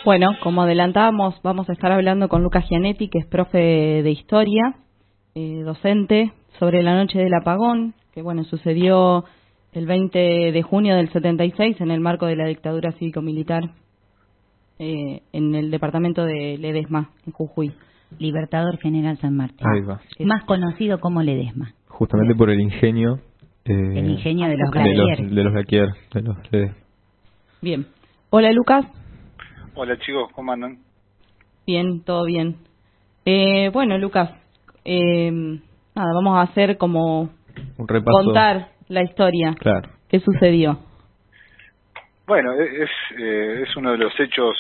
Bueno, como adelantábamos, vamos a estar hablando con Lucas Gianetti, que es profe de historia, docente, sobre la noche del apagón, que bueno, sucedió el 20 de junio del 76 en el marco de la dictadura cívico-militar en el departamento de Ledesma, en Jujuy. Libertador General San Martín. Ahí va. Más conocido como Ledesma. Justamente por el ingenio. El ingenio de los Blaquier. De los Blaquier, de los Ledesma. Bien. Hola, Lucas. Hola, chicos, ¿cómo andan? Bien, todo bien. Bueno, Lucas, nada, vamos a hacer como un repaso. Contar la historia. Claro. ¿Qué sucedió? Bueno, es uno de los hechos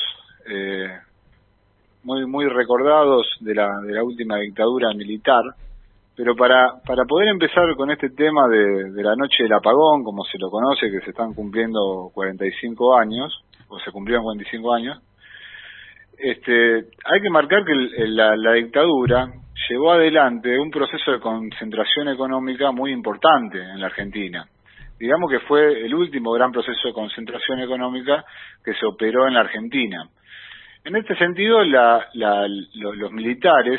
muy recordados de la última dictadura militar, pero para poder empezar con este tema de la noche del apagón, como se lo conoce, que se están cumpliendo 45 años, o se cumplieron 45 años, hay que marcar que la dictadura llevó adelante un proceso de concentración económica muy importante en la Argentina. Digamos que fue el último gran proceso de concentración económica que se operó en la Argentina. En este sentido, los militares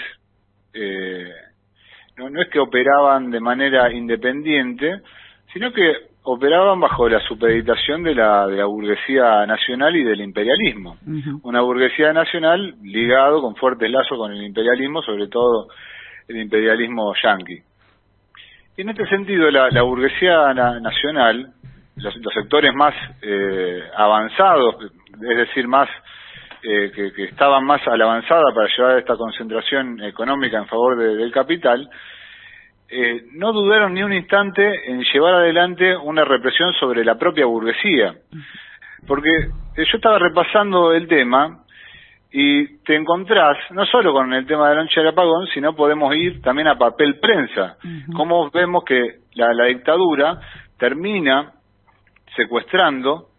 no es que operaban de manera independiente, sino que operaban bajo la supeditación de la burguesía nacional y del imperialismo. Una burguesía nacional ligado con fuertes lazos con el imperialismo, sobre todo el imperialismo yanqui. Y en este sentido, la burguesía nacional, los sectores más avanzados, es decir, más que estaban más a la avanzada para llevar esta concentración económica en favor del capital, no dudaron ni un instante en llevar adelante una represión sobre la propia burguesía. Porque yo estaba repasando el tema y te encontrás no solo con el tema de la noche del apagón, sino podemos ir también a papel prensa. Como vemos que la dictadura termina secuestrando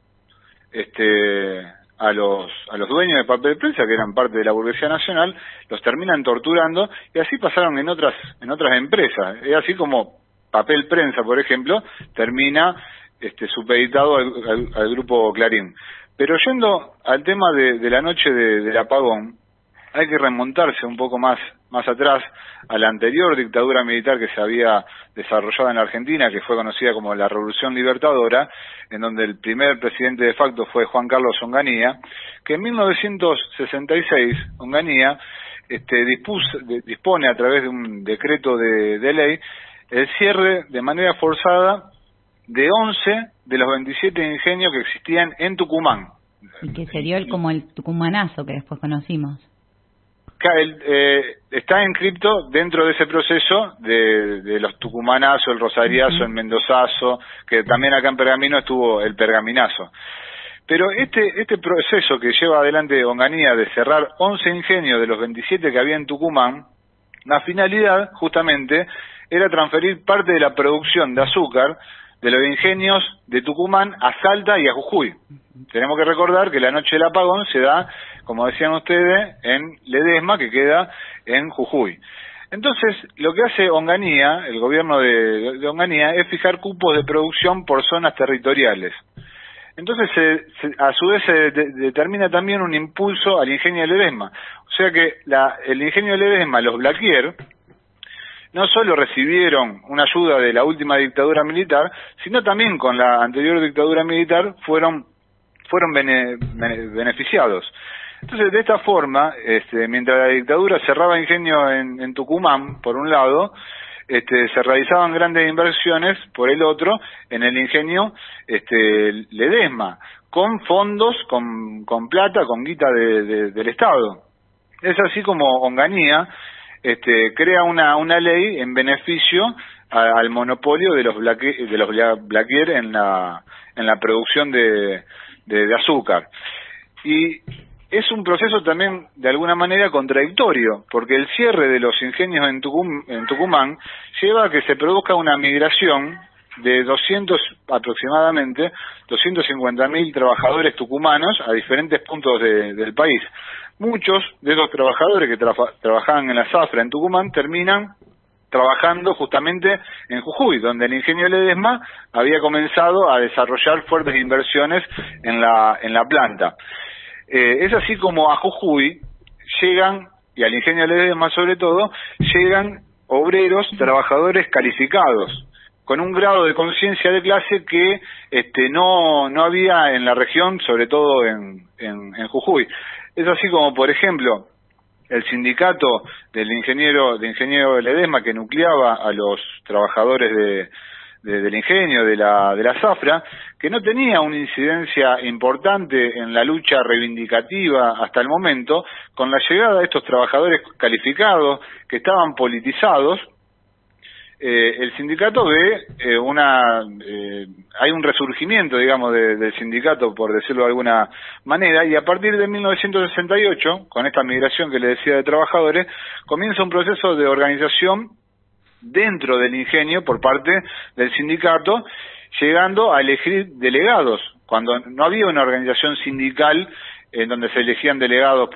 a los dueños de papel prensa, que eran parte de la burguesía nacional, los terminan torturando, y así pasaron en otras empresas. Es así como papel prensa, por ejemplo, termina supeditado al grupo Clarín. Pero yendo al tema de la noche del apagón, hay que remontarse un poco más atrás a la anterior dictadura militar que se había desarrollado en la Argentina, que fue conocida como la Revolución Libertadora, en donde el primer presidente de facto fue Juan Carlos Onganía, que en 1966 Onganía dispone a través de un decreto de ley el cierre de manera forzada de 11 de los 27 ingenios que existían en Tucumán. Y que se dio como el tucumanazo que después conocimos. Está inscripto dentro de ese proceso de los tucumanazos, el rosariazo, el mendozazo, que también acá en Pergamino estuvo el pergaminazo. Pero este proceso que lleva adelante Onganía de cerrar 11 ingenios de los 27 que había en Tucumán, la finalidad justamente era transferir parte de la producción de azúcar de los ingenios de Tucumán a Salta y a Jujuy. Tenemos que recordar que la noche del apagón se da, como decían ustedes, en Ledesma, que queda en Jujuy. Entonces, lo que hace Onganía, el gobierno de Onganía, es fijar cupos de producción por zonas territoriales. Entonces, a su vez, se determina también un impulso al ingenio de Ledesma. O sea que el ingenio de Ledesma, los Blaquier, no solo recibieron una ayuda de la última dictadura militar, sino también con la anterior dictadura militar fueron beneficiados. Entonces, de esta forma, mientras la dictadura cerraba ingenio en Tucumán, por un lado, se realizaban grandes inversiones, por el otro, en el ingenio Ledesma, con fondos, con plata, con guita del Estado. Es así como Onganía crea una ley en beneficio al monopolio de los Blaquier en la producción de azúcar. Y es un proceso también de alguna manera contradictorio, porque el cierre de los ingenios en Tucumán lleva a que se produzca una migración de aproximadamente 250.000 trabajadores tucumanos a diferentes puntos del país. Muchos de esos trabajadores que trabajaban en la zafra en Tucumán terminan trabajando justamente en Jujuy, donde el ingenio Ledesma había comenzado a desarrollar fuertes inversiones en la planta. Es así como a Jujuy llegan, y al ingenio Ledesma sobre todo, llegan obreros, trabajadores calificados, con un grado de conciencia de clase que no había en la región, sobre todo en Jujuy. Es así como, por ejemplo, el sindicato del ingeniero Ledesma, que nucleaba a los trabajadores del ingenio, de la zafra, que no tenía una incidencia importante en la lucha reivindicativa hasta el momento, con la llegada de estos trabajadores calificados que estaban politizados, el sindicato ve hay un resurgimiento, digamos, del sindicato, por decirlo de alguna manera, y a partir de 1968, con esta migración que le decía de trabajadores, comienza un proceso de organización dentro del ingenio por parte del sindicato, llegando a elegir delegados, cuando no había una organización sindical en donde se elegían delegados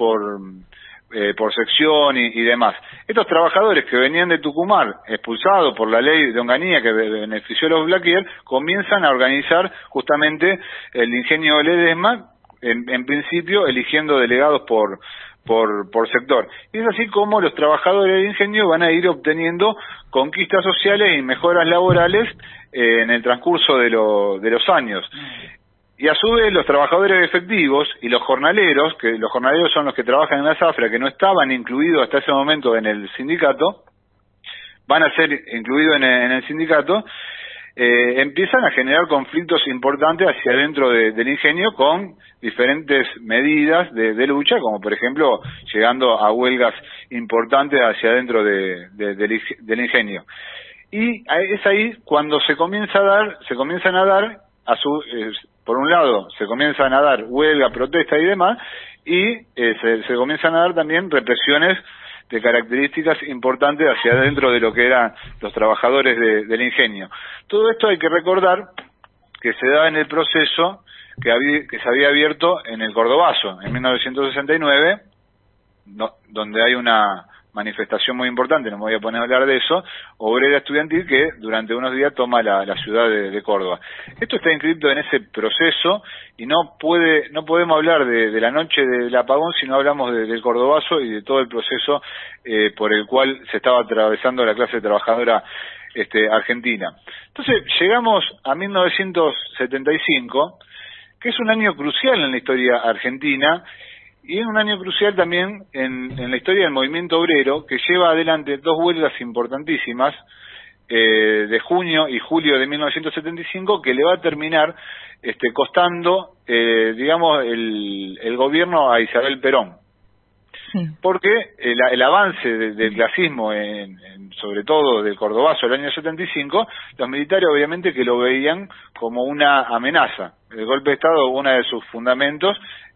por sección y demás. Estos trabajadores que venían de Tucumán, expulsados por la ley de Onganía que benefició a los Blaquier, comienzan a organizar justamente el ingenio Ledesma, en principio eligiendo delegados por sector. Y es así como los trabajadores del ingenio van a ir obteniendo conquistas sociales y mejoras laborales en el transcurso de los años. Y a su vez los trabajadores efectivos y los jornaleros, que los jornaleros son los que trabajan en la zafra, que no estaban incluidos hasta ese momento en el sindicato, van a ser incluidos en el sindicato, empiezan a generar conflictos importantes hacia adentro del ingenio con diferentes medidas de lucha, como por ejemplo llegando a huelgas importantes hacia adentro del ingenio. Y es ahí cuando se comienzan a dar por un lado se comienzan a dar huelga, protesta y demás, y se comienzan a dar también represiones de características importantes hacia adentro de lo que eran los trabajadores del ingenio. Todo esto hay que recordar que se da en el proceso que se había abierto en el Cordobazo en 1969, donde hay una manifestación muy importante, no me voy a poner a hablar de eso, obrera estudiantil que durante unos días toma la ciudad de Córdoba. Esto está inscrito en ese proceso y no podemos hablar de la noche del apagón si no hablamos del Cordobazo y de todo el proceso por el cual se estaba atravesando la clase trabajadora argentina. Entonces llegamos a 1975, que es un año crucial en la historia argentina, y es un año crucial también en la historia del movimiento obrero, que lleva adelante dos huelgas importantísimas de junio y julio de 1975, que le va a terminar costando, digamos, el gobierno a Isabel Perón. Sí. Porque el avance del clasismo, sobre todo del Cordobazo del año 75, los militares obviamente que lo veían como una amenaza. El golpe de Estado, uno de sus fundamentos,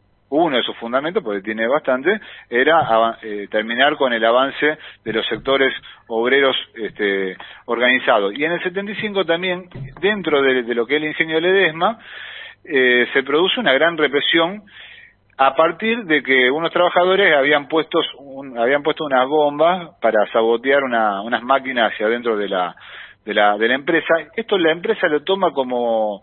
porque tiene bastante, era terminar con el avance de los sectores obreros organizados. Y en el 75 también, dentro de lo que es el ingenio Ledesma, se produce una gran represión a partir de que unos trabajadores habían puesto unas bombas para sabotear unas máquinas hacia adentro de la empresa. Esto la empresa lo toma como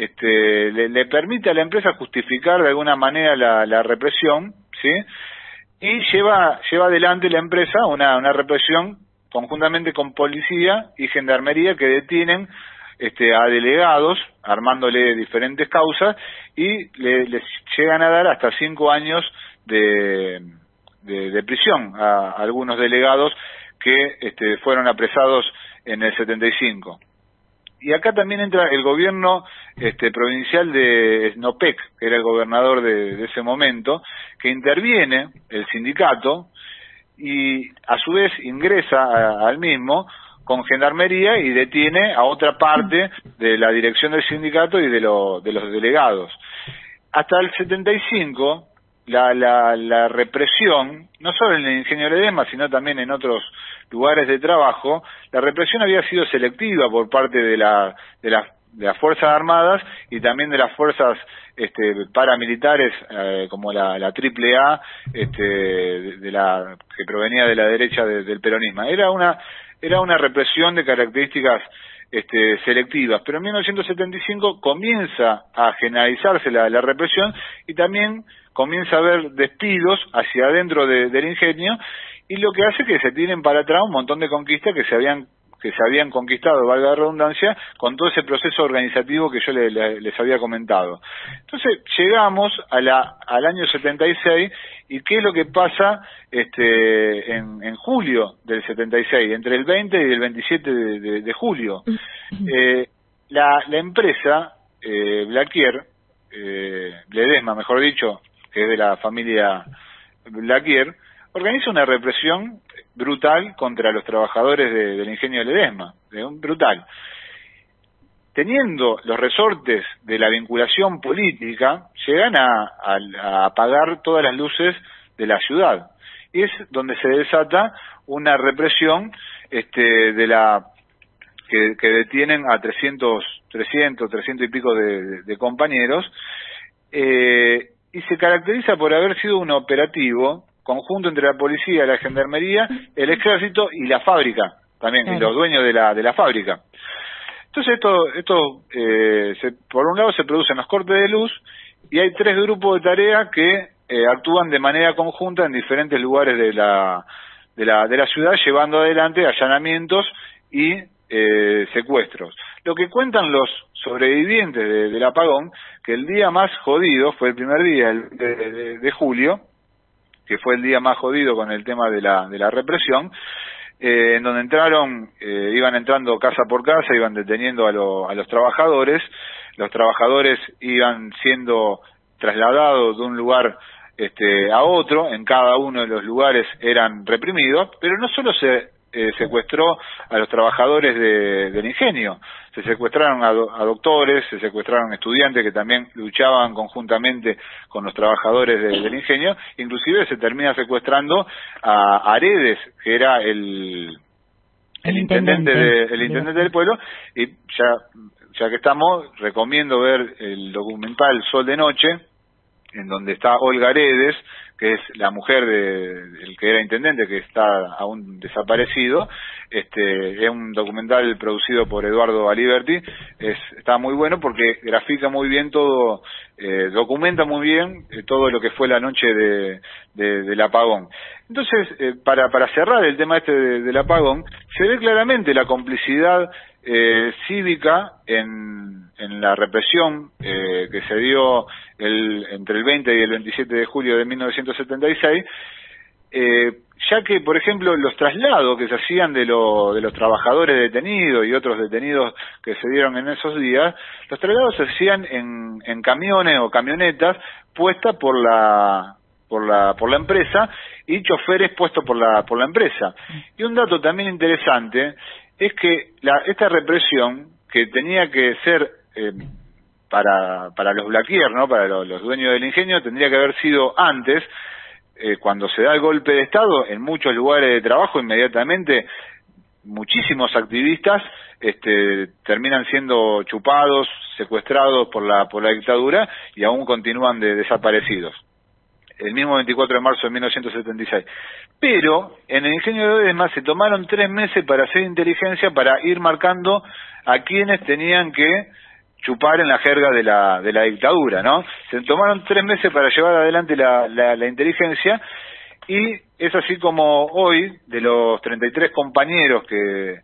le permite a la empresa justificar de alguna manera la represión, ¿sí? Y lleva adelante la empresa una represión conjuntamente con policía y gendarmería que detienen a delegados, armándole diferentes causas, y les llegan a dar hasta 5 años de prisión a algunos delegados que fueron apresados en el 75. Y acá también entra el gobierno provincial de Snopek, que era el gobernador de ese momento, que interviene el sindicato y a su vez ingresa al mismo con gendarmería y detiene a otra parte de la dirección del sindicato y de los delegados. Hasta el 75 la represión, no solo en el ingenio Ledesma, sino también en otros lugares de trabajo, la represión había sido selectiva por parte de las Fuerzas Armadas y también de las fuerzas paramilitares como la AAA, que provenía de la derecha del peronismo. Era una represión de características selectivas, pero en 1975 comienza a generalizarse la represión y también comienza a haber despidos hacia adentro del ingenio, y lo que hace que se tiren para atrás un montón de conquistas que se habían conquistado, valga la redundancia, con todo ese proceso organizativo que yo les había comentado. Entonces llegamos al año 76, y ¿qué es lo que pasa en julio del 76, entre el 20 y el 27 de julio? La empresa Blaquier, Ledesma, mejor dicho, que es de la familia Blaquier, organiza una represión brutal contra los trabajadores del ingenio de Ledesma, brutal. Teniendo los resortes de la vinculación política, llegan a apagar todas las luces de la ciudad. Y es donde se desata una represión que detienen a 300 y pico de compañeros, y se caracteriza por haber sido un operativo conjunto entre la policía, la gendarmería, el ejército y la fábrica, también, claro, y los dueños de la fábrica. Entonces esto por un lado se producen los cortes de luz, y hay 3 grupos de tarea que actúan de manera conjunta en diferentes lugares de la ciudad, llevando adelante allanamientos y secuestros. Lo que cuentan los sobrevivientes del apagón, que el día más jodido fue el primer día de julio, que fue el día más jodido con el tema de la represión, en donde iban entrando casa por casa, iban deteniendo a los trabajadores iban siendo trasladados de un lugar a otro, en cada uno de los lugares eran reprimidos, pero no solo se secuestró a los trabajadores del ingenio, se secuestraron a doctores, se secuestraron estudiantes que también luchaban conjuntamente con los trabajadores del ingenio, inclusive se termina secuestrando a Aredes, que era el intendente del pueblo. Y ya que estamos, recomiendo ver el documental Sol de Noche, en donde está Olga Aredes, que es la mujer del que era intendente, que está aún desaparecido. Es un documental producido por Eduardo Aliberti. Está muy bueno porque grafica muy bien todo, documenta muy bien todo lo que fue la noche del apagón. Entonces, para cerrar el tema del apagón, se ve claramente la complicidad cívica en la represión que se dio entre el 20 y el 27 de julio de 1976, ya que, por ejemplo, los traslados que se hacían de los trabajadores detenidos y otros detenidos que se dieron en esos días, los traslados se hacían en camiones o camionetas puestas por la empresa, y choferes puestos por la empresa. Y un dato también interesante es que esta represión, que tenía que ser para los Blaquier, ¿no?, para los dueños del ingenio, tendría que haber sido antes, cuando se da el golpe de Estado, en muchos lugares de trabajo inmediatamente muchísimos activistas terminan siendo chupados, secuestrados por la dictadura, y aún continúan desaparecidos. El mismo 24 de marzo de 1976. Pero en el ingenio de Ledesma se tomaron 3 meses para hacer inteligencia, para ir marcando a quienes tenían que chupar en la jerga de la dictadura, ¿no? Se tomaron 3 meses para llevar adelante la inteligencia, y es así como hoy, de los 33 compañeros que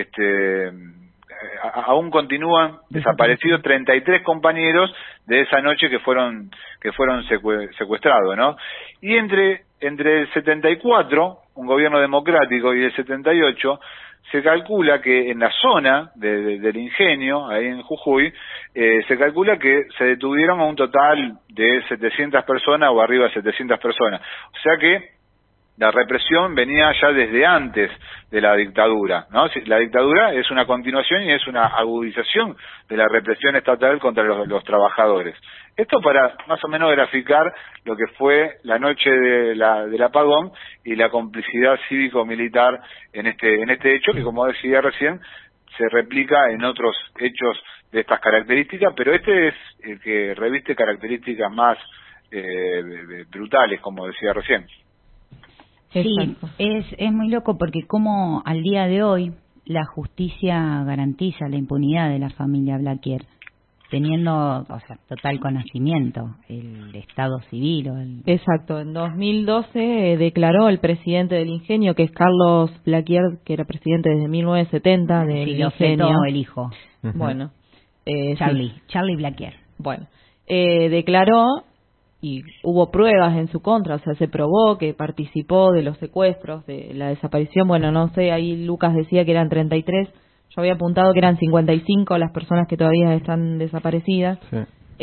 aún continúan desaparecidos, 33 compañeros de esa noche que fueron secuestrados, ¿no? Y entre el 74, un gobierno democrático, y el 78, se calcula que en la zona del ingenio, ahí en Jujuy, se calcula que se detuvieron a un total de 700 personas o arriba de 700 personas. O sea que la represión venía ya desde antes de la dictadura, ¿no? La dictadura es una continuación y es una agudización de la represión estatal contra los trabajadores. Esto para más o menos graficar lo que fue la noche del apagón y la complicidad cívico-militar en este hecho, que, como decía recién, se replica en otros hechos de estas características, pero este es el que reviste características más brutales, como decía recién. Sí, es muy loco, porque como al día de hoy la justicia garantiza la impunidad de la familia Blaquier. teniendo, o sea, total conocimiento, el estado civil. Exacto, en 2012 declaró el presidente del ingenio, que es Carlos Blaquier, que era presidente desde 1970 del ingenio. El hijo. Bueno. Charlie Blaquier. Bueno, declaró y hubo pruebas en su contra, o sea, se probó que participó de los secuestros, de la desaparición. Bueno, no sé, ahí Lucas decía que eran 33. Yo había apuntado que eran 55 las personas que todavía están desaparecidas. Sí.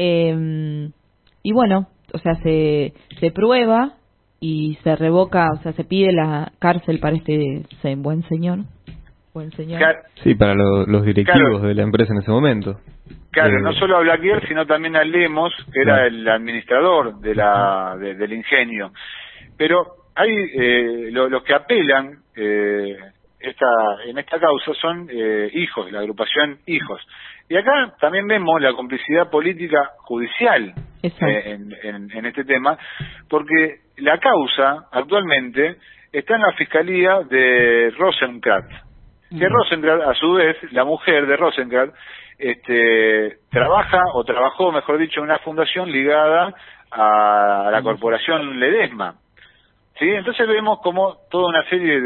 Y bueno, o sea, se prueba y se revoca, o sea, se pide la cárcel para este buen señor. Sí, para los directivos de la empresa en ese momento. Claro, no solo a Blaquier, sino también a Lemos, que era el administrador del ingenio. Pero hay los que apelan en esta causa son hijos, la agrupación Hijos. Y acá también vemos la complicidad política judicial en este tema, porque la causa actualmente está en la fiscalía de Rosenkrantz. Que Rosenkrantz, a su vez, la mujer de Rosenkrantz, trabajó, mejor dicho, en una fundación ligada a la corporación Ledesma. ¿Sí? Entonces vemos como toda una serie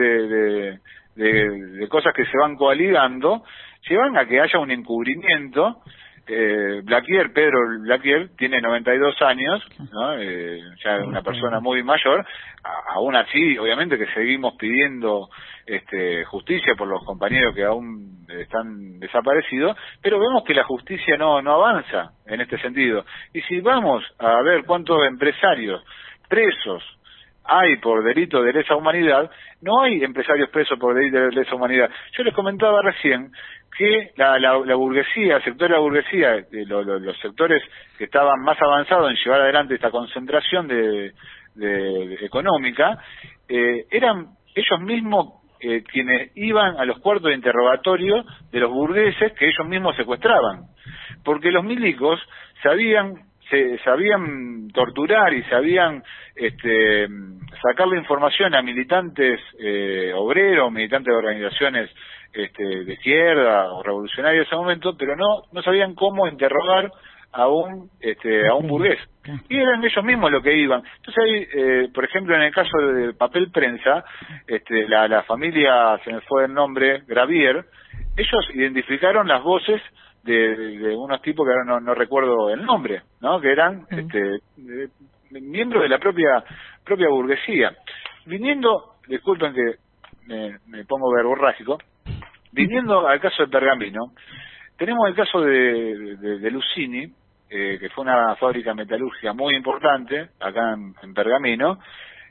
de cosas que se van coaligando llevan a que haya un encubrimiento. Pedro Blaquier tiene 92 años, ¿no? Ya es una persona muy mayor. Aún así, obviamente que seguimos pidiendo justicia por los compañeros que aún están desaparecidos, pero vemos que la justicia no avanza en este sentido. Y si vamos a ver cuántos empresarios presos hay por delito de lesa humanidad, no hay empresarios presos por delito de lesa humanidad. Yo les comentaba recién que la burguesía, el sector de la burguesía, los sectores que estaban más avanzados en llevar adelante esta concentración económica, eran ellos mismos quienes iban a los cuartos de interrogatorio de los burgueses que ellos mismos secuestraban, porque los milicos sabían torturar y sabían sacarle información a militantes obreros, militantes de organizaciones de izquierda o revolucionarios en ese momento, pero no sabían cómo interrogar a un burgués, y eran ellos mismos los que iban. Entonces hay, por ejemplo, en el caso de Papel Prensa, la familia, se me fue el nombre, Gravier, ellos identificaron las voces de unos tipos que ahora no recuerdo el nombre, ¿no? Que eran miembros de la propia burguesía. Viniendo, disculpen que me pongo verborrágico, viniendo al caso de Pergamino, tenemos el caso de Lucini, que fue una fábrica metalúrgica muy importante acá en Pergamino,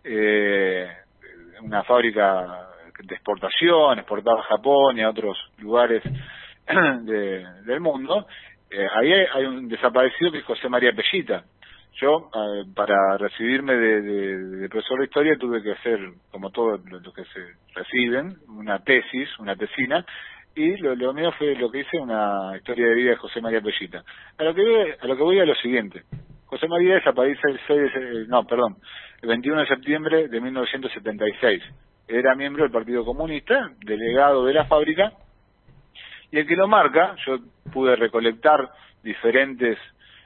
una fábrica de exportación, exportaba a Japón y a otros lugares del mundo. Ahí hay un desaparecido que es José María Pellita. Yo, para recibirme de profesor de historia, tuve que hacer, como todos los que se reciben, una tesis, una tesina, y lo mío fue lo que hice, una historia de vida de José María Pellita. A lo que voy a lo siguiente. José María desaparece el 21 de septiembre de 1976. Era miembro del Partido Comunista, delegado de la fábrica, y el que lo marca, yo pude recolectar diferentes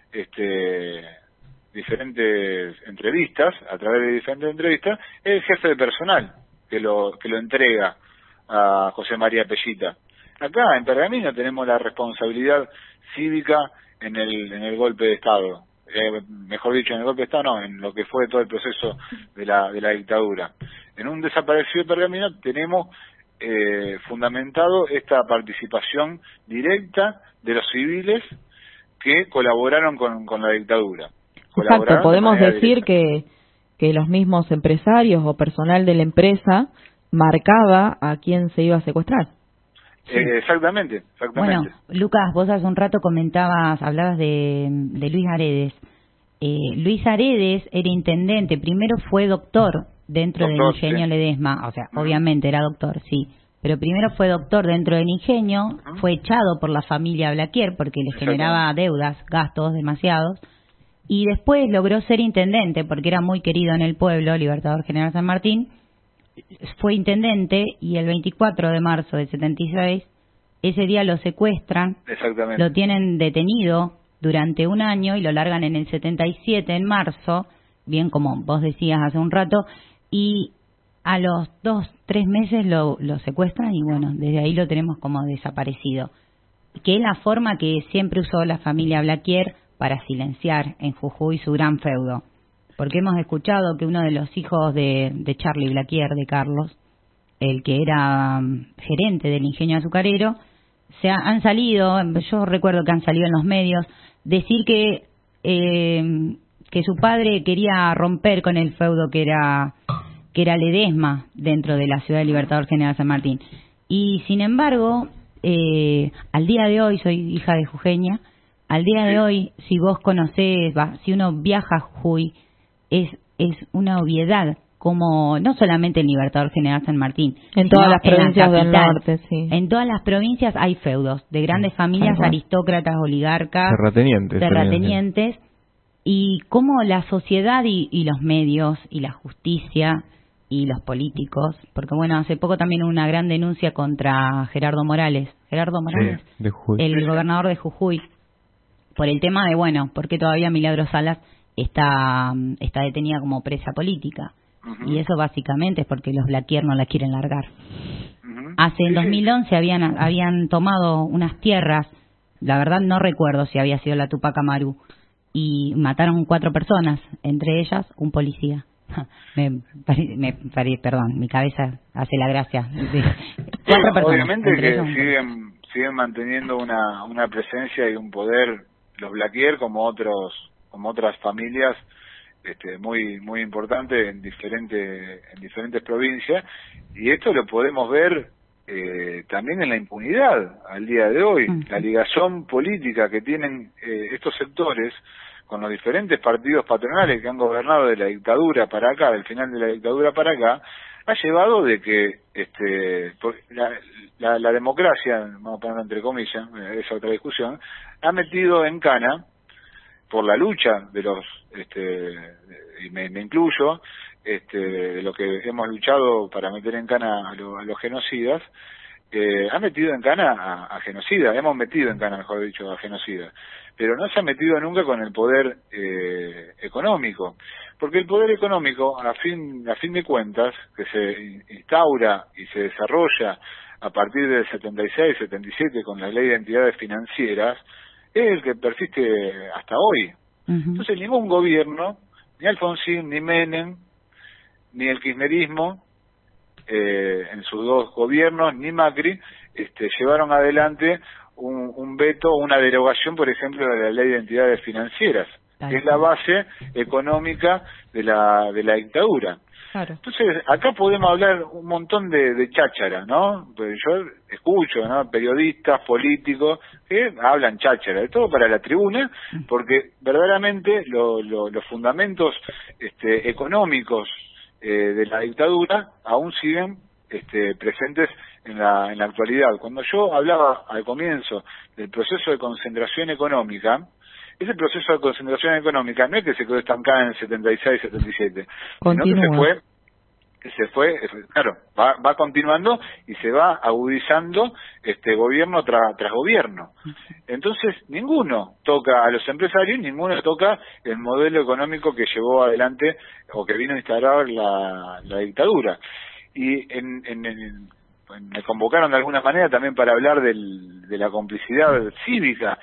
entrevistas, a través de diferentes entrevistas, es el jefe de personal que lo entrega a José María Pellita. Acá en Pergamino tenemos la responsabilidad cívica en el golpe de Estado, mejor dicho, en el golpe de Estado no, en lo que fue todo el proceso de la dictadura. En un desaparecido de Pergamino tenemos fundamentado esta participación directa de los civiles que colaboraron con la dictadura. Exacto, podemos decir que los mismos empresarios o personal de la empresa marcaba a quién se iba a secuestrar. Sí. Exactamente. Bueno, Lucas, vos hace un rato hablabas de Luis Aredes. Luis Aredes era intendente, primero fue doctor dentro del ingenio Ledesma, o sea, obviamente era doctor, sí, pero primero fue doctor dentro del ingenio, fue echado por la familia Blaquier porque le generaba deudas, gastos demasiados, y después logró ser intendente porque era muy querido en el pueblo, Libertador General San Martín. Fue intendente y el 24 de marzo del 76, ese día lo secuestran, lo tienen detenido durante un año y lo largan en el 77, en marzo, bien como vos decías hace un rato, y a los 2-3 meses lo secuestran y bueno, desde ahí lo tenemos como desaparecido. Que es la forma que siempre usó la familia Blaquier para silenciar en Jujuy su gran feudo. Porque hemos escuchado que uno de los hijos de Charlie Blaquier, de Carlos, el que era gerente del ingenio azucarero, han salido, yo recuerdo que han salido en los medios, decir que su padre quería romper con el feudo que era Ledesma dentro de la ciudad de Libertador General San Martín. Y sin embargo, al día de hoy, soy hija de jujeña, al día de hoy, si vos conocés, si uno viaja a Jujuy, es una obviedad, como no solamente en Libertador General San Martín, en todas las provincias del norte, sí. En todas las provincias hay feudos de grandes familias, aristócratas, oligarcas, terratenientes, y cómo la sociedad y los medios y la justicia y los políticos, porque bueno, hace poco también hubo una gran denuncia contra Gerardo Morales, de Jujuy, el gobernador de Jujuy, por el tema de, bueno, por qué todavía Milagros Salas está detenida como presa política. Y eso básicamente es porque los Blaquier no la quieren largar. En 2011 habían tomado unas tierras, la verdad no recuerdo si había sido la Tupac Amaru, y mataron 4 personas, entre ellas un policía. Perdón, mi cabeza hace la gracia. 4 personas. Obviamente que siguen manteniendo una presencia y un poder los Blaquier como otras familias muy importante en diferentes provincias, y esto lo podemos ver también en la impunidad al día de hoy. La ligazón política que tienen estos sectores con los diferentes partidos patronales que han gobernado de la dictadura para acá, del final de la dictadura para acá, ha llevado de que la democracia, vamos a ponerlo entre comillas, esa otra discusión, ha metido en cana, por la lucha de los y me incluyo, de lo que hemos luchado para meter en cana a los genocidas, ha metido en cana a genocidas, hemos metido en cana, mejor dicho, a genocidas, pero no se ha metido nunca con el poder económico, porque el poder económico, a fin de cuentas, que se instaura y se desarrolla a partir del 76, 77 con la ley de entidades financieras, es el que persiste hasta hoy. Entonces ningún gobierno, ni Alfonsín, ni Menem, ni el kirchnerismo, en sus 2 gobiernos, ni Macri, llevaron adelante un veto, una derogación, por ejemplo, de la ley de entidades financieras, que es la base económica de la dictadura. Claro. Entonces, acá podemos hablar un montón de cháchara, ¿no? Pues yo escucho, ¿no?, periodistas, políticos que hablan cháchara, de todo para la tribuna, porque verdaderamente los fundamentos económicos de la dictadura aún siguen presentes en la actualidad. Cuando yo hablaba al comienzo del proceso de concentración económica, ese proceso de concentración económica no es que se quedó estancada en el 76, 77, continúa, sino que se fue, claro, va continuando y se va agudizando gobierno tras gobierno. Entonces, ninguno toca a los empresarios, ninguno toca el modelo económico que llevó adelante o que vino a instalar la dictadura. Y me convocaron de alguna manera también para hablar de la complicidad cívica.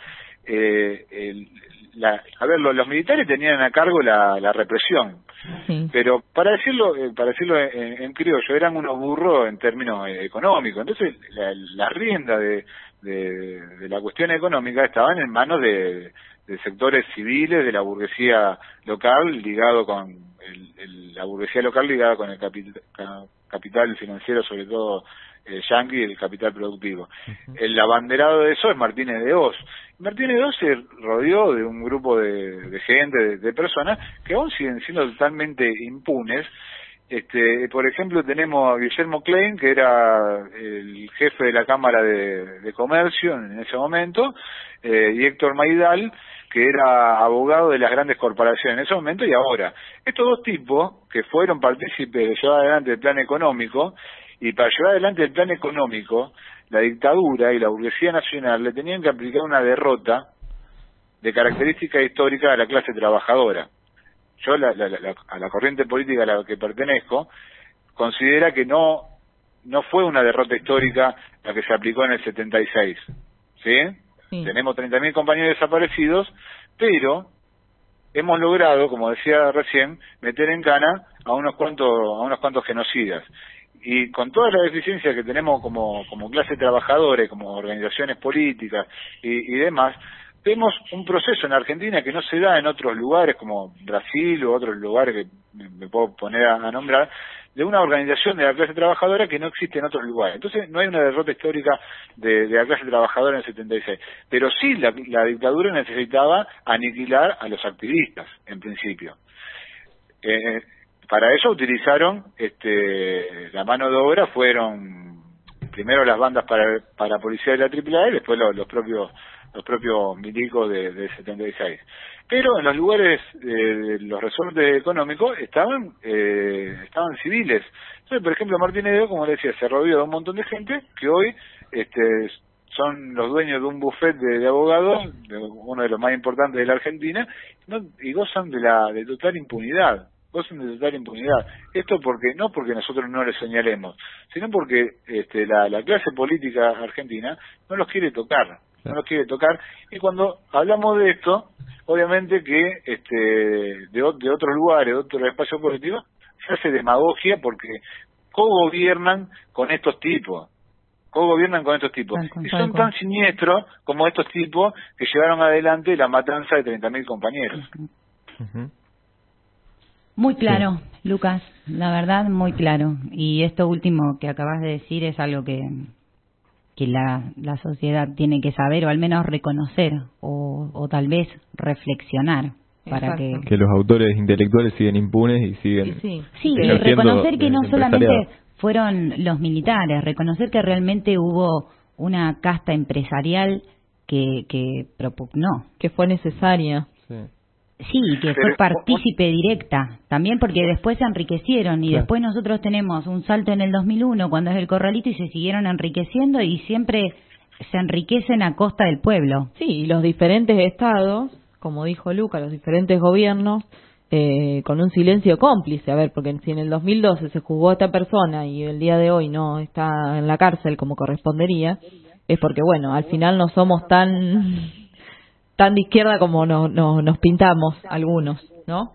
Los militares tenían a cargo la represión, pero para decirlo en criollo, eran unos burros en términos económicos. Entonces la rienda de la cuestión económica estaban en manos de sectores civiles, de la burguesía local, ligado con la burguesía local ligada con el capital financiero, sobre todo yanqui, y el capital productivo. El abanderado de eso es Martínez de Hoz. Martínez de Hoz se rodeó de un grupo de gente, de personas que aún siguen siendo totalmente impunes. Por ejemplo, tenemos a Guillermo Klein, que era el jefe de la Cámara de Comercio en ese momento, y Héctor Maidal, que era abogado de las grandes corporaciones en ese momento y ahora. Estos 2 tipos que fueron partícipes de llevar adelante el plan económico, y para llevar adelante el plan económico, la dictadura y la burguesía nacional le tenían que aplicar una derrota de característica histórica de la clase trabajadora. Yo, a la corriente política a la que pertenezco, considera que no fue una derrota histórica la que se aplicó en el 76, ¿sí? Sí. Tenemos 30.000 compañeros desaparecidos, pero hemos logrado, como decía recién, meter en cana a unos cuantos genocidas. Y con todas las deficiencias que tenemos como clase trabajadora y como organizaciones políticas y demás, vemos un proceso en Argentina que no se da en otros lugares como Brasil o otros lugares que me puedo poner a nombrar, de una organización de la clase trabajadora que no existe en otros lugares. Entonces no hay una derrota histórica de la clase trabajadora en el 76. Pero sí la dictadura necesitaba aniquilar a los activistas, en principio. Para eso utilizaron la mano de obra, fueron primero las bandas para policía de la AAA y después los propios milicos del 76. Pero en los lugares de los resortes económicos estaban civiles. Entonces, por ejemplo, Martínez, como le decía, se rodeó de un montón de gente que hoy son los dueños de un buffet de abogados, uno de los más importantes de la Argentina, y gozan de total impunidad. Esto no porque nosotros no les señalemos, sino porque la clase política argentina no los quiere tocar. Y cuando hablamos de esto, obviamente que de otros lugares, de otros espacios políticos, se hace demagogia porque cogobiernan con estos tipos. Y son tan siniestros como estos tipos que llevaron adelante la matanza de 30.000 compañeros. Muy claro, sí. Lucas, la verdad, muy claro. Y esto último que acabas de decir es algo que la sociedad tiene que saber, o al menos reconocer, o tal vez reflexionar. Para que los autores intelectuales siguen impunes y siguen... Sí, y reconocer que no solamente fueron los militares, reconocer que realmente hubo una casta empresarial que propugnó. Que fue necesaria. Sí, que fue partícipe directa, también porque después se enriquecieron y después nosotros tenemos un salto en el 2001 cuando es el Corralito y se siguieron enriqueciendo y siempre se enriquecen a costa del pueblo. Sí, y los diferentes estados, como dijo Luca, los diferentes gobiernos, con un silencio cómplice, porque si en el 2012 se juzgó a esta persona y el día de hoy no está en la cárcel como correspondería, es porque, bueno, al final no somos tan de izquierda como nos pintamos algunos, ¿no?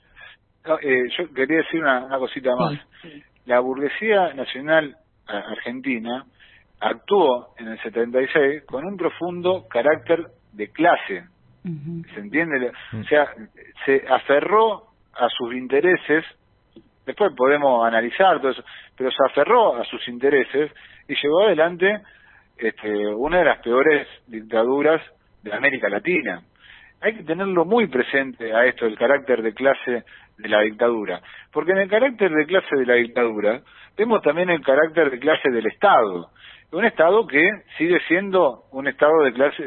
Yo quería decir una cosita más. Sí. La burguesía nacional argentina actuó en el 76 con un profundo carácter de clase. ¿Se entiende? O sea, se aferró a sus intereses, después podemos analizar todo eso, pero se aferró a sus intereses y llevó adelante una de las peores dictaduras de América Latina. Hay que tenerlo muy presente a esto, el carácter de clase de la dictadura, porque en el carácter de clase de la dictadura vemos también el carácter de clase del Estado, un Estado que sigue siendo un Estado de clase,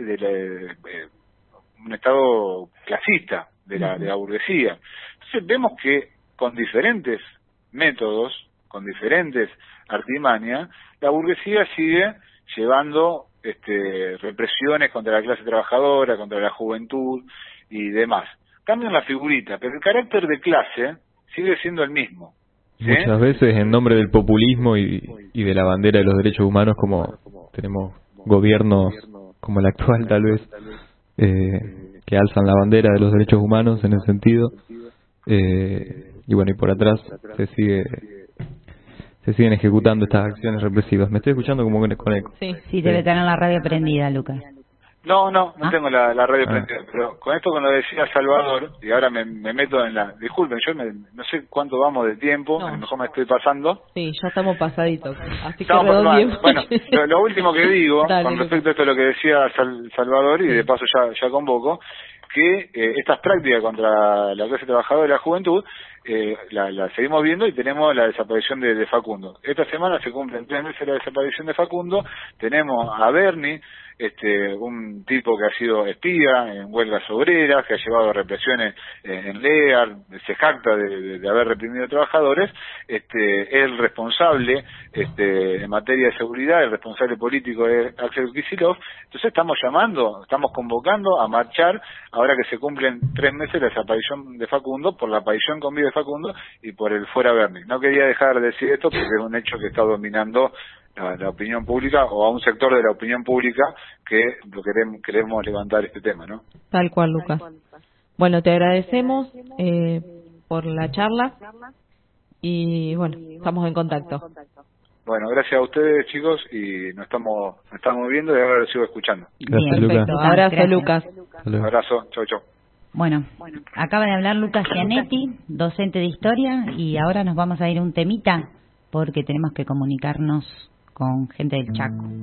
un Estado clasista de la burguesía. Entonces vemos que con diferentes métodos, con diferentes artimañas, la burguesía sigue llevando represiones contra la clase trabajadora, contra la juventud y demás. Cambian la figurita, pero el carácter de clase sigue siendo el mismo. ¿Sí? Muchas veces en nombre del populismo y de la bandera de los derechos humanos, como tenemos gobiernos como el actual tal vez, que alzan la bandera de los derechos humanos en ese sentido, y bueno, y por atrás se siguen ejecutando estas acciones represivas. Me estoy escuchando como con eco. Sí, debe tener la radio prendida, Lucas. No tengo la radio prendida, pero con esto, cuando decía Salvador, y ahora me meto en disculpen, yo no sé cuánto vamos de tiempo, a lo mejor me estoy pasando. Sí, ya estamos pasaditos, así que bueno, lo último que digo, con respecto a esto, lo que decía Salvador, y de paso ya convoco, que estas prácticas contra la clase trabajadora y la juventud la seguimos viendo, y tenemos la desaparición de Facundo. Esta semana se cumplen 3 meses de la desaparición de Facundo. Tenemos a Berni, un tipo que ha sido espía en huelgas obreras, que ha llevado represiones en Lear, se jacta de haber reprimido trabajadores, es el responsable en materia de seguridad, el responsable político es Axel Kicillof. Entonces estamos convocando a marchar ahora que se cumplen 3 meses de la desaparición de Facundo, por la aparición con vida de Facundo y por el fuera Berni. No quería dejar de decir esto porque es un hecho que está dominando la opinión pública, o a un sector de la opinión pública que queremos levantar este tema, ¿no? Tal cual, Lucas. Bueno, te agradecemos por la charla y bueno, estamos en contacto. Bueno, gracias a ustedes, chicos, y nos estamos viendo y ahora lo sigo escuchando. Gracias, Lucas. Abrazo, Lucas. Un abrazo, chau. Bueno, acaba de hablar Lucas Gianetti, docente de historia, y ahora nos vamos a ir a un temita porque tenemos que comunicarnos con gente del Chaco.